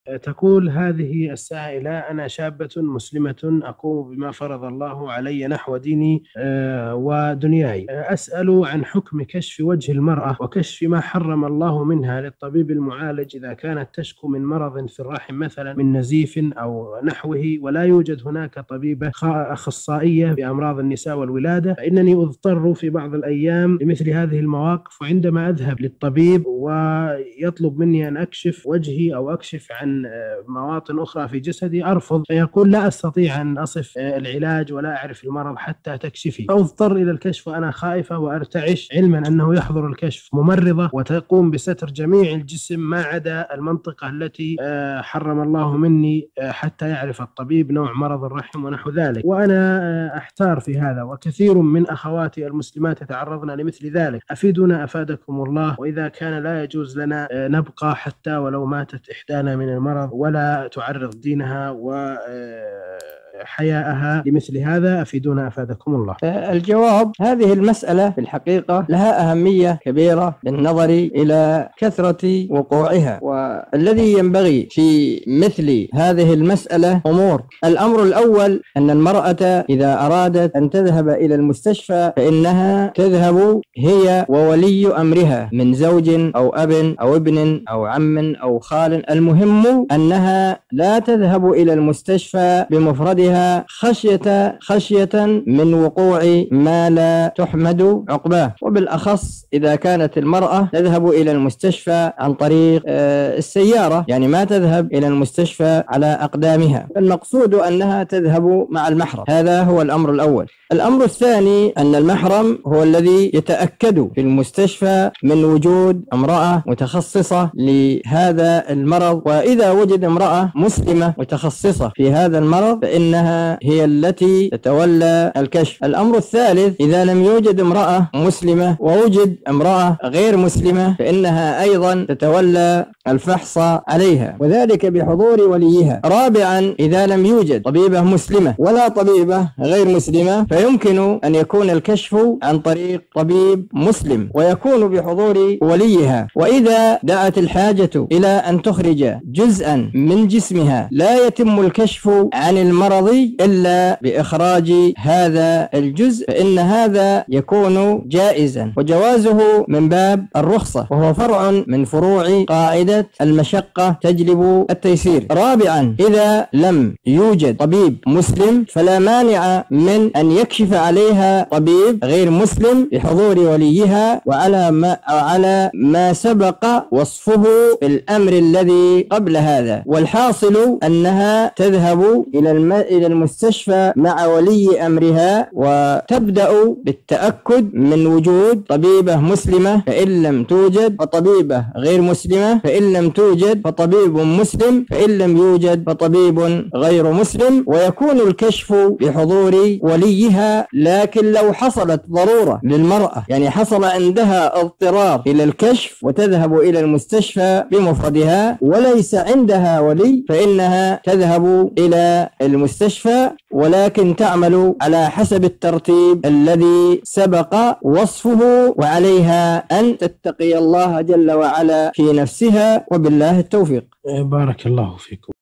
تقول هذه السائلة: أنا شابة مسلمة أقوم بما فرض الله علي نحو ديني ودنياي. أسأل عن حكم كشف وجه المرأة وكشف ما حرم الله منها للطبيب المعالج إذا كانت تشكو من مرض في الرحم، مثلا من نزيف أو نحوه، ولا يوجد هناك طبيبة أخصائية بأمراض النساء والولادة، فإنني أضطر في بعض الأيام لمثل هذه المواقف، وعندما أذهب للطبيب ويطلب مني أن أكشف وجهي أو أكشف عن مواطن أخرى في جسدي أرفض، فيقول: لا أستطيع أن أصف العلاج ولا أعرف المرض حتى تكشفي. فأضطر إلى الكشف وأنا خائفة وأرتعش، علما أنه يحضر الكشف ممرضة وتقوم بستر جميع الجسم ما عدا المنطقة التي حرم الله مني حتى يعرف الطبيب نوع مرض الرحم ونحو ذلك. وأنا أحتار في هذا، وكثير من أخواتي المسلمات يتعرضن لمثل ذلك. أفيدونا أفادكم الله، وإذا كان لا يجوز لنا نبقى حتى ولو ماتت إحدانا من المرض ولا تعرض دينها وحياءها لمثل هذا، أفيدونا أفادكم الله. الجواب: هذه المسألة في الحقيقة لها أهمية كبيرة بالنظر إلى كثرة وقوعها، والذي ينبغي في مثل هذه المسألة أمور. الأمر الأول أن المرأة إذا أرادت أن تذهب إلى المستشفى فإنها تذهب هي وولي أمرها من زوج أو أب أو ابن أو عم أو خال. المهم أنها لا تذهب إلى المستشفى بمفردها خشية من وقوع ما لا تحمد عقباه، وبالأخص إذا كانت المرأة تذهب إلى المستشفى عن طريق السيارة، يعني ما تذهب إلى المستشفى على أقدامها. المقصود أنها تذهب مع المحرم. هذا هو الأمر الأول. الأمر الثاني أن المحرم هو الذي يتأكد في المستشفى من وجود امرأة متخصصة لهذا المرض، وإذا وجد امرأة مسلمة متخصصة في هذا المرض فإنها هي التي تتولى الكشف. الأمر الثالث: إذا لم يوجد امرأة مسلمة ووجد امرأة غير مسلمة فإنها أيضا تتولى الفحص عليها، وذلك بحضور وليها. رابعا: إذا لم يوجد طبيبة مسلمة ولا طبيبة غير مسلمة فيمكن أن يكون الكشف عن طريق طبيب مسلم ويكون بحضور وليها. وإذا دعت الحاجة إلى أن تخرج جزءا من جسمها لا يتم الكشف عن المرض إلا بإخراج هذا الجزء فإن هذا يكون جائزا، وجوازه من باب الرخصة، وهو فرع من فروع قاعدة المشقة تجلب التيسير. رابعا: إذا لم يوجد طبيب مسلم فلا مانع من أن يكشف عليها طبيب غير مسلم بحضور وليها وعلى ما سبق وصفه في الأمر الذي قبل هذا. والحاصل أنها تذهب إلى المستشفى مع ولي أمرها وتبدأ بالتأكد من وجود طبيبة مسلمة، فإن لم توجد فطبيبة غير مسلمة، فإن لم توجد فطبيب مسلم، فإن لم يوجد فطبيب غير مسلم، ويكون الكشف بحضور وليها. لكن لو حصلت ضرورة للمرأة، يعني حصل عندها اضطرار إلى الكشف وتذهب إلى المستشفى بمفردها وليس عندها ولي، فإنها تذهب إلى المستشفى ولكن تعمل على حسب الترتيب الذي سبق وصفه، وعليها أن تتقي الله جل وعلا في نفسها، وبالله التوفيق. بارك الله فيكم.